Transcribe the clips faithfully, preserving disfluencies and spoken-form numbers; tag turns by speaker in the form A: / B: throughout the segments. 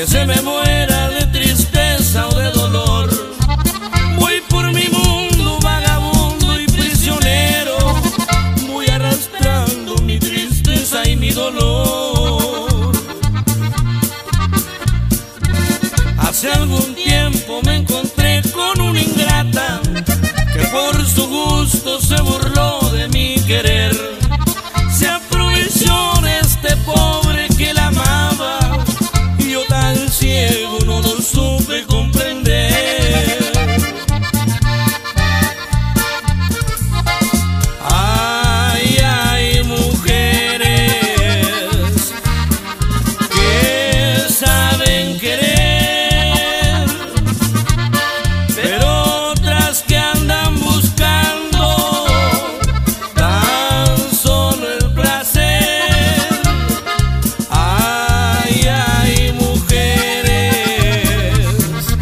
A: que se me muera de tristeza o de dolor. Voy por mi mundo vagabundo y prisionero, voy arrastrando mi tristeza y mi dolor. Hace algún tiempo me encontré con una ingrata que por su gusto se burló de mi querer. Se aprovechó de este pobre que la amaba y yo tan ciego no lo supe comprender. Ay, ay, mujeres que saben querer, pero otras que andan buscando tan solo el placer. Ay, ay, mujeres,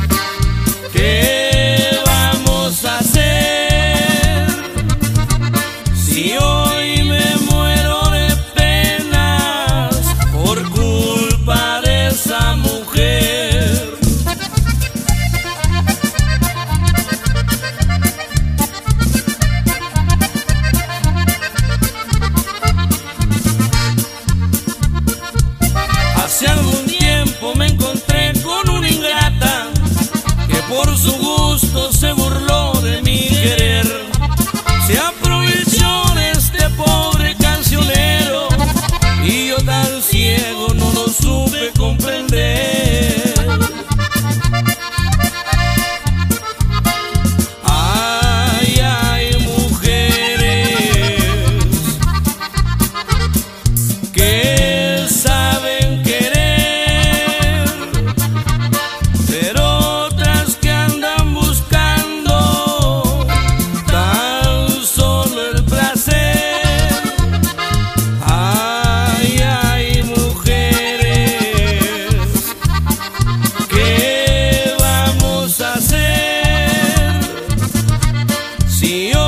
A: ¿qué vamos a hacer si hoy me muero de penas por culpa de esa mujer? Hace algún tiempo me encontré con una ingrata que por su gusto se burló de mi querer. Se aprovechó de este pobre cancionero y yo tan ciego no lo supe comprender. Ay, ay, mujeres que saben querer, pero otras que andan buscando tan solo el placer. Ay, ay, mujeres, ¿qué vamos a hacer si